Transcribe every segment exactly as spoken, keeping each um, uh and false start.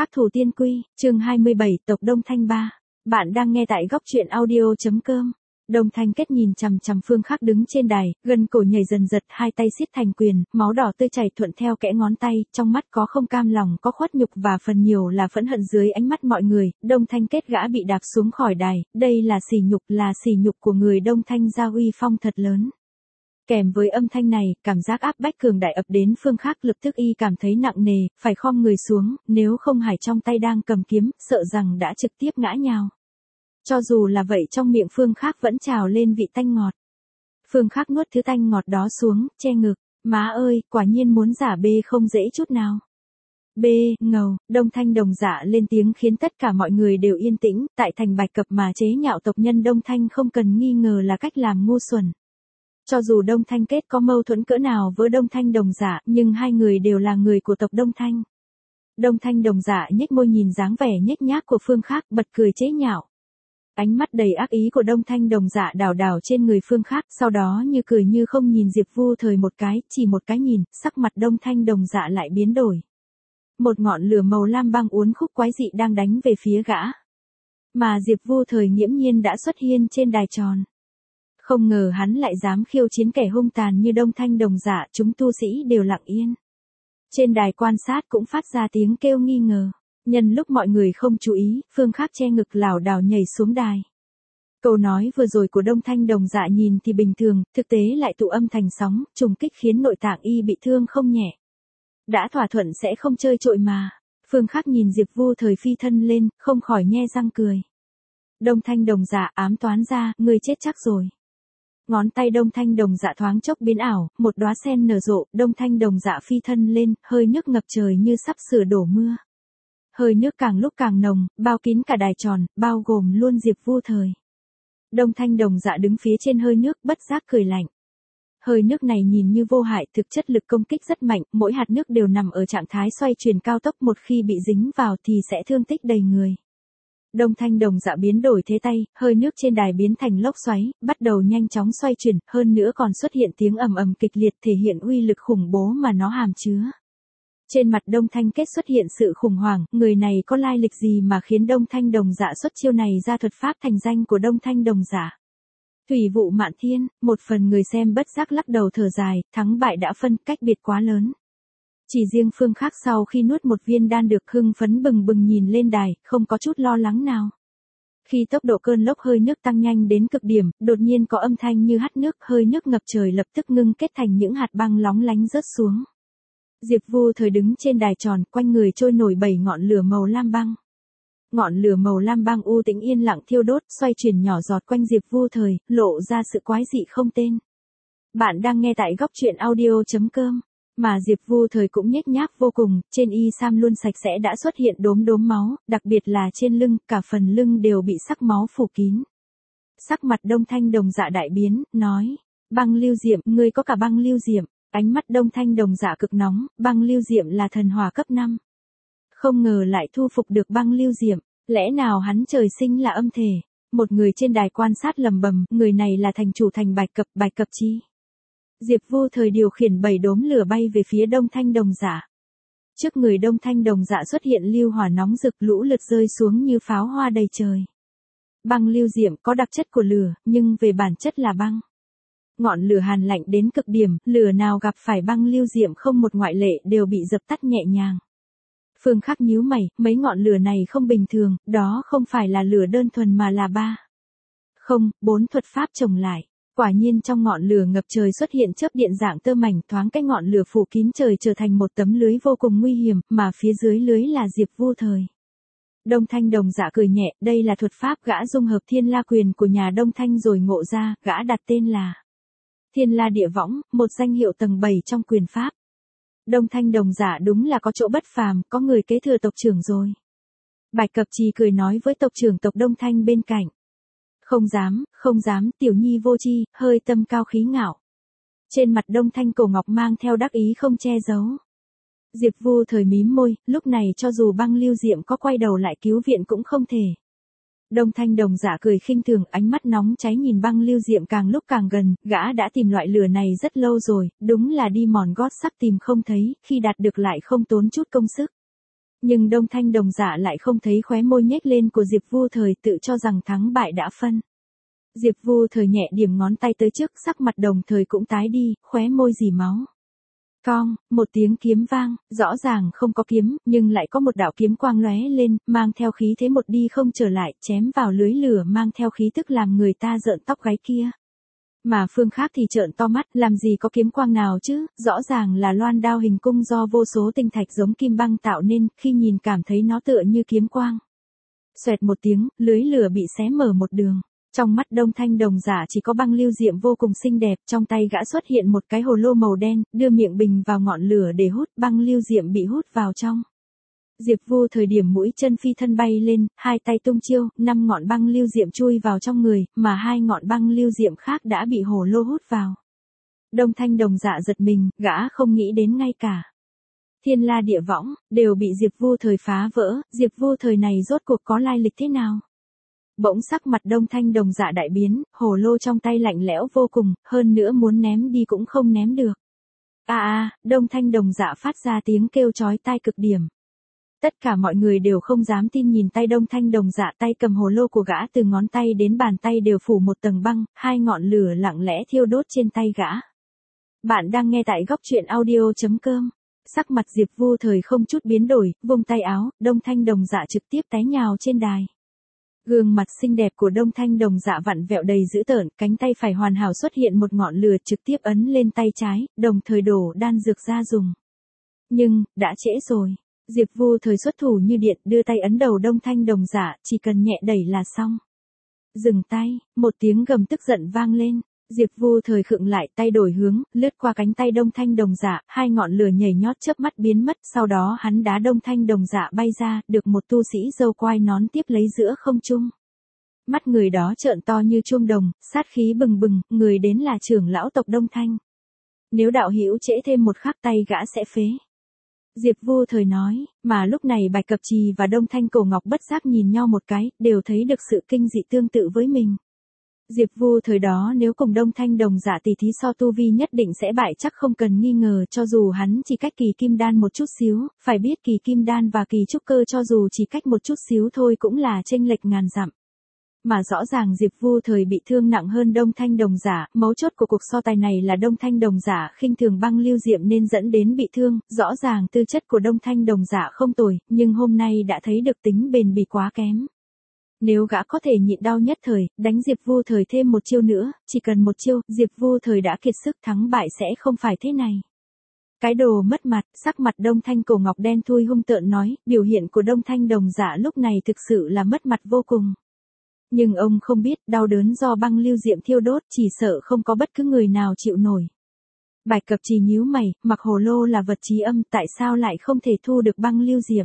Khắc thủ tiên quy, chương hai mươi bảy, tộc Đông Thanh ba. Bạn đang nghe tại góc truyện audio.com. Đông Thanh Kết nhìn chằm chằm Phương Khắc đứng trên đài, gần cổ nhảy dần giật, hai tay siết thành quyền, máu đỏ tươi chảy thuận theo kẽ ngón tay, trong mắt có không cam lòng, có khuất nhục và phần nhiều là phẫn hận dưới ánh mắt mọi người. Đông Thanh Kết gã bị đạp xuống khỏi đài, đây là sỉ nhục, là sỉ nhục của người Đông Thanh gia uy phong thật lớn. Kèm với âm thanh này, cảm giác áp bách cường đại ập đến Phương Khắc, lập tức y cảm thấy nặng nề, phải khom người xuống, nếu không hải trong tay đang cầm kiếm, sợ rằng đã trực tiếp ngã nhào. Cho dù là vậy trong miệng Phương Khắc vẫn trào lên vị tanh ngọt. Phương Khắc nuốt thứ tanh ngọt đó xuống, che ngực, má ơi, quả nhiên muốn giả bê không dễ chút nào. Bê, ngầu, Đông Thanh Đồng Dạ lên tiếng khiến tất cả mọi người đều yên tĩnh, tại thành Bạch Cập mà chế nhạo tộc nhân Đông Thanh không cần nghi ngờ là cách làm ngu xuẩn. Cho dù Đông Thanh Kết có mâu thuẫn cỡ nào với Đông Thanh Đồng Dạ, nhưng hai người đều là người của tộc Đông Thanh. Đông Thanh Đồng Dạ nhếch môi nhìn dáng vẻ nhếch nhác của Phương Khắc, bật cười chế nhạo. Ánh mắt đầy ác ý của Đông Thanh Đồng Dạ đảo đảo trên người Phương Khắc, sau đó như cười như không nhìn Diệp Vu Thời một cái, chỉ một cái nhìn, sắc mặt Đông Thanh Đồng Dạ lại biến đổi. Một ngọn lửa màu lam băng uốn khúc quái dị đang đánh về phía gã. Mà Diệp Vu Thời nghiễm nhiên đã xuất hiện trên đài tròn. Không ngờ hắn lại dám khiêu chiến kẻ hung tàn như Đông Thanh Đồng Dạ, chúng tu sĩ đều lặng yên. Trên đài quan sát cũng phát ra tiếng kêu nghi ngờ. Nhân lúc mọi người không chú ý, Phương Khắc che ngực lảo đảo nhảy xuống đài. Câu nói vừa rồi của Đông Thanh Đồng Dạ nhìn thì bình thường, thực tế lại tụ âm thành sóng, trùng kích khiến nội tạng y bị thương không nhẹ. Đã thỏa thuận sẽ không chơi trội mà. Phương Khắc nhìn Diệp Vu Thời phi thân lên, không khỏi nhe răng cười. Đông Thanh Đồng Dạ ám toán ra, ngươi chết chắc rồi. Ngón tay Đông Thanh Đồng Dạ thoáng chốc biến ảo, một đóa sen nở rộ, Đông Thanh Đồng Dạ phi thân lên, hơi nước ngập trời như sắp sửa đổ mưa. Hơi nước càng lúc càng nồng, bao kín cả đài tròn, bao gồm luôn Diệp Vu Thời. Đông Thanh Đồng Dạ đứng phía trên hơi nước, bất giác cười lạnh. Hơi nước này nhìn như vô hại, thực chất lực công kích rất mạnh, mỗi hạt nước đều nằm ở trạng thái xoay chuyển cao tốc, một khi bị dính vào thì sẽ thương tích đầy người. Đông Thanh Đồng Dạ biến đổi thế tay, hơi nước trên đài biến thành lốc xoáy, bắt đầu nhanh chóng xoay chuyển, hơn nữa còn xuất hiện tiếng ầm ầm kịch liệt thể hiện uy lực khủng bố mà nó hàm chứa. Trên mặt Đông Thanh Kết xuất hiện sự khủng hoảng, người này có lai lịch gì mà khiến Đông Thanh Đồng Dạ xuất chiêu này ra, thuật pháp thành danh của Đông Thanh Đồng Dạ. Thủy vụ mạn thiên, một phần người xem bất giác lắc đầu thở dài, thắng bại đã phân, cách biệt quá lớn. Chỉ riêng Phương Khắc sau khi nuốt một viên đan được hưng phấn bừng bừng nhìn lên đài, không có chút lo lắng nào. Khi tốc độ cơn lốc hơi nước tăng nhanh đến cực điểm, đột nhiên có âm thanh như hắt nước, hơi nước ngập trời lập tức ngưng kết thành những hạt băng lóng lánh rớt xuống. Diệp Vu Thời đứng trên đài tròn, quanh người trôi nổi bảy ngọn lửa màu lam băng. Ngọn lửa màu lam băng u tĩnh yên lặng thiêu đốt, xoay chuyển nhỏ giọt quanh Diệp Vu Thời, lộ ra sự quái dị không tên. Bạn đang nghe tại góc truyện audio.com. Mà Diệp Vu Thời cũng nhếch nhác vô cùng, trên y sam luôn sạch sẽ đã xuất hiện đốm đốm máu, đặc biệt là trên lưng, cả phần lưng đều bị sắc máu phủ kín. Sắc mặt Đông Thanh Đồng Dạ đại biến, nói, băng lưu diệm, ngươi có cả băng lưu diệm. Ánh mắt Đông Thanh Đồng Dạ cực nóng, băng lưu diệm là thần hỏa cấp năm. Không ngờ lại thu phục được băng lưu diệm, lẽ nào hắn trời sinh là âm thể. Một người trên đài quan sát lầm bầm, người này là thành chủ thành Bạch Cập, Bạch Cập chi. Diệp Vu Thời điều khiển bảy đốm lửa bay về phía Đông Thanh Đồng Dạ. Trước người Đông Thanh Đồng Dạ xuất hiện lưu hỏa nóng rực, lũ lượt rơi xuống như pháo hoa đầy trời. Băng lưu diệm có đặc chất của lửa, nhưng về bản chất là băng. Ngọn lửa hàn lạnh đến cực điểm, lửa nào gặp phải băng lưu diệm không một ngoại lệ đều bị dập tắt nhẹ nhàng. Phương Khắc nhíu mày, mấy ngọn lửa này không bình thường, đó không phải là lửa đơn thuần mà là ba. Không, bốn thuật pháp chồng lại. Quả nhiên trong ngọn lửa ngập trời xuất hiện chớp điện dạng tơ mảnh, thoáng cái ngọn lửa phủ kín trời trở thành một tấm lưới vô cùng nguy hiểm, mà phía dưới lưới là Diệp Vu Thời. Đông Thanh Đồng Dạ cười nhẹ, đây là thuật pháp gã dung hợp Thiên La Quyền của nhà Đông Thanh rồi ngộ ra, gã đặt tên là Thiên La Địa Võng, một danh hiệu tầng bảy trong quyền pháp. Đông Thanh Đồng Dạ đúng là có chỗ bất phàm, có người kế thừa tộc trưởng rồi. Bạch Cập Trì cười nói với tộc trưởng tộc Đông Thanh bên cạnh. Không dám, không dám, tiểu nhi vô tri, hơi tâm cao khí ngạo. Trên mặt Đông Thanh Cổ Ngọc mang theo đắc ý không che giấu. Diệp Vu Thời mím môi, lúc này cho dù băng lưu diệm có quay đầu lại cứu viện cũng không thể. Đông Thanh Đồng Dạ cười khinh thường, ánh mắt nóng cháy nhìn băng lưu diệm càng lúc càng gần, gã đã tìm loại lửa này rất lâu rồi, đúng là đi mòn gót sắt tìm không thấy, khi đạt được lại không tốn chút công sức. Nhưng Đông Thanh Đồng Dạ lại không thấy khóe môi nhếch lên của Diệp Vu Thời, tự cho rằng thắng bại đã phân. Diệp Vu Thời nhẹ điểm ngón tay tới trước, sắc mặt Đồng Thời cũng tái đi, khóe môi dì máu. Cong, một tiếng kiếm vang, rõ ràng không có kiếm, nhưng lại có một đạo kiếm quang lóe lên, mang theo khí thế một đi không trở lại, chém vào lưới lửa mang theo khí tức làm người ta rợn tóc gáy kia. Mà phương khác thì trợn to mắt, làm gì có kiếm quang nào chứ, rõ ràng là loan đao hình cung do vô số tinh thạch giống kim băng tạo nên, khi nhìn cảm thấy nó tựa như kiếm quang. Xoẹt một tiếng, lưới lửa bị xé mở một đường. Trong mắt Đông Thanh Đồng Dạ chỉ có Băng Lưu Diệm vô cùng xinh đẹp, trong tay gã xuất hiện một cái hồ lô màu đen, đưa miệng bình vào ngọn lửa để hút, Băng Lưu Diệm bị hút vào trong. Diệp Vu Thời điểm mũi chân phi thân bay lên, hai tay tung chiêu, năm ngọn băng lưu diệm chui vào trong người, mà hai ngọn băng lưu diệm khác đã bị hồ lô hút vào. Đông Thanh Đồng Dạ giật mình, gã không nghĩ đến ngay cả. Thiên la địa võng, đều bị Diệp Vu Thời phá vỡ, Diệp Vu Thời này rốt cuộc có lai lịch thế nào? Bỗng sắc mặt Đông Thanh Đồng Dạ đại biến, hồ lô trong tay lạnh lẽo vô cùng, hơn nữa muốn ném đi cũng không ném được. À à, Đông Thanh Đồng Dạ phát ra tiếng kêu chói tai cực điểm. Tất cả mọi người đều không dám tin nhìn tay Đông Thanh Đồng Dạ, tay cầm hồ lô của gã từ ngón tay đến bàn tay đều phủ một tầng băng, hai ngọn lửa lặng lẽ thiêu đốt trên tay gã. Bạn đang nghe tại góc truyện audio chấm com. Sắc mặt Diệp Vu Thời không chút biến đổi, vung tay áo, Đông Thanh Đồng Dạ trực tiếp té nhào trên đài. Gương mặt xinh đẹp của Đông Thanh Đồng Dạ vặn vẹo đầy dữ tợn, cánh tay phải hoàn hảo xuất hiện một ngọn lửa trực tiếp ấn lên tay trái, đồng thời đổ đan dược ra dùng. Nhưng, đã trễ rồi. Diệp Vu Thời xuất thủ như điện, đưa tay ấn đầu Đông Thanh Đồng Dạ, chỉ cần nhẹ đẩy là xong. Dừng tay, một tiếng gầm tức giận vang lên. Diệp Vu Thời khựng lại, tay đổi hướng, lướt qua cánh tay Đông Thanh Đồng Dạ, hai ngọn lửa nhảy nhót chớp mắt biến mất, sau đó hắn đá Đông Thanh Đồng Dạ bay ra, được một tu sĩ râu quai nón tiếp lấy giữa không trung. Mắt người đó trợn to như chuông đồng, sát khí bừng bừng, người đến là trưởng lão tộc Đông Thanh. Nếu đạo hữu trễ thêm một khắc tay gã sẽ phế. Diệp Vu Thời nói, mà lúc này Bạch Cập Trì và Đông Thanh Cổ Ngọc bất giác nhìn nhau một cái, đều thấy được sự kinh dị tương tự với mình. Diệp Vu Thời đó nếu cùng Đông Thanh Đồng Dạ tỷ thí so tu vi nhất định sẽ bại chắc không cần nghi ngờ, cho dù hắn chỉ cách kỳ kim đan một chút xíu, phải biết kỳ kim đan và kỳ trúc cơ cho dù chỉ cách một chút xíu thôi cũng là chênh lệch ngàn dặm. Mà rõ ràng Diệp Vu Thời bị thương nặng hơn Đông Thanh Đồng Dạ, mấu chốt của cuộc so tài này là Đông Thanh Đồng Dạ khinh thường Băng Lưu Diệm nên dẫn đến bị thương, rõ ràng tư chất của Đông Thanh Đồng Dạ không tồi, nhưng hôm nay đã thấy được tính bền bỉ quá kém. Nếu gã có thể nhịn đau nhất thời, đánh Diệp Vu Thời thêm một chiêu nữa, chỉ cần một chiêu, Diệp Vu Thời đã kiệt sức, thắng bại sẽ không phải thế này. Cái đồ mất mặt, sắc mặt Đông Thanh Cổ Ngọc đen thui hung tợn nói, biểu hiện của Đông Thanh Đồng Dạ lúc này thực sự là mất mặt vô cùng. Nhưng ông không biết, đau đớn do băng lưu diệm thiêu đốt chỉ sợ không có bất cứ người nào chịu nổi. Bạch Cập Trì nhíu mày, mặc hồ lô là vật trí âm, tại sao lại không thể thu được băng lưu diệm?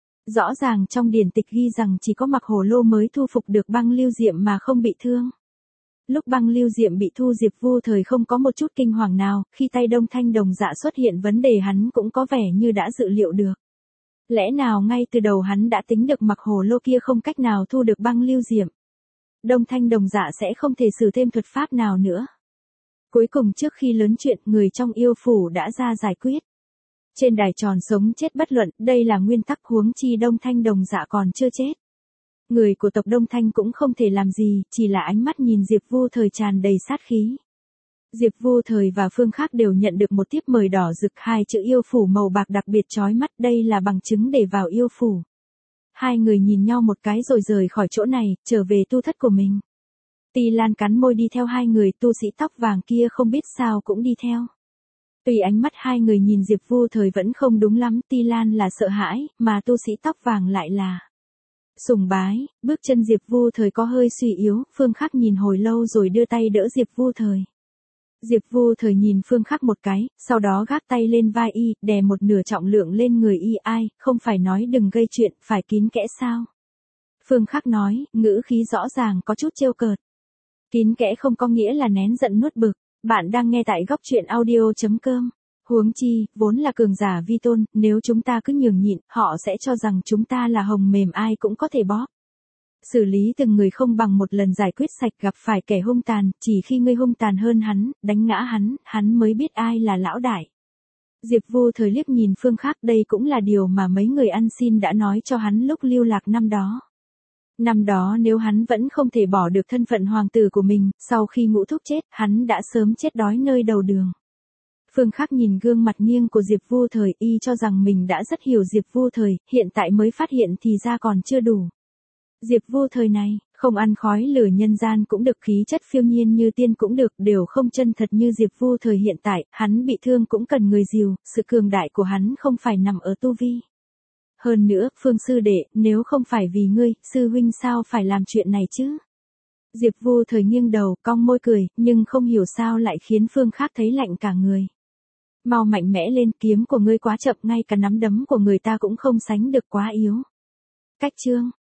Rõ ràng trong điển tịch ghi rằng chỉ có mặc hồ lô mới thu phục được băng lưu diệm mà không bị thương. Lúc băng lưu diệm bị thu Diệp Vu Thời không có một chút kinh hoàng nào, khi tay Đông Thanh Đồng Dạ xuất hiện vấn đề hắn cũng có vẻ như đã dự liệu được. Lẽ nào ngay từ đầu hắn đã tính được mặc hồ lô kia không cách nào thu được băng lưu diệm? Đông Thanh Đồng Dạ sẽ không thể sử thêm thuật pháp nào nữa. Cuối cùng trước khi lớn chuyện, người trong yêu phủ đã ra giải quyết. Trên đài tròn sống chết bất luận, đây là nguyên tắc, huống chi Đông Thanh Đồng Dạ còn chưa chết. Người của tộc Đông Thanh cũng không thể làm gì, chỉ là ánh mắt nhìn Diệp Vu Thời tràn đầy sát khí. Diệp Vu Thời và Phương Khác đều nhận được một tiếp mời đỏ rực, hai chữ yêu phủ màu bạc đặc biệt chói mắt, đây là bằng chứng để vào yêu phủ. Hai người nhìn nhau một cái rồi rời khỏi chỗ này, trở về tu thất của mình. Tỳ Lan cắn môi đi theo hai người, tu sĩ tóc vàng kia không biết sao cũng đi theo. Tuy ánh mắt hai người nhìn Diệp Vu Thời vẫn không đúng lắm, Tỳ Lan là sợ hãi, mà tu sĩ tóc vàng lại là sùng bái. Bước chân Diệp Vu Thời có hơi suy yếu, Phương Khắc nhìn hồi lâu rồi đưa tay đỡ Diệp Vu Thời. Diệp Vu Thời nhìn Phương Khắc một cái, sau đó gác tay lên vai y, đè một nửa trọng lượng lên người y. Ai, không phải nói đừng gây chuyện, phải kín kẽ sao? Phương Khắc nói, ngữ khí rõ ràng có chút trêu cợt. Kín kẽ không có nghĩa là nén giận nuốt bực. Bạn đang nghe tại góc truyện audio chấm com. Huống chi, vốn là cường giả vi tôn, nếu chúng ta cứ nhường nhịn, họ sẽ cho rằng chúng ta là hồng mềm ai cũng có thể bóp. Xử lý từng người không bằng một lần giải quyết sạch, gặp phải kẻ hung tàn, chỉ khi ngươi hung tàn hơn hắn, đánh ngã hắn, hắn mới biết ai là lão đại. Diệp Vô Thời liếc nhìn Phương Khắc, đây cũng là điều mà mấy người ăn xin đã nói cho hắn lúc lưu lạc năm đó. Năm đó nếu hắn vẫn không thể bỏ được thân phận hoàng tử của mình, sau khi Ngũ Thúc chết, hắn đã sớm chết đói nơi đầu đường. Phương Khắc nhìn gương mặt nghiêng của Diệp Vô Thời, y cho rằng mình đã rất hiểu Diệp Vô Thời, hiện tại mới phát hiện thì ra còn chưa đủ. Diệp Vô Thời này, không ăn khói lửa nhân gian cũng được, khí chất phiêu nhiên như tiên cũng được, đều không chân thật như Diệp Vô Thời hiện tại, hắn bị thương cũng cần người dìu, sự cường đại của hắn không phải nằm ở tu vi. Hơn nữa, Phương sư đệ, nếu không phải vì ngươi, sư huynh sao phải làm chuyện này chứ? Diệp Vô Thời nghiêng đầu, cong môi cười, nhưng không hiểu sao lại khiến Phương Khắc thấy lạnh cả người. Mau mạnh mẽ lên, kiếm của ngươi quá chậm, ngay cả nắm đấm của người ta cũng không sánh được, quá yếu. Cách chương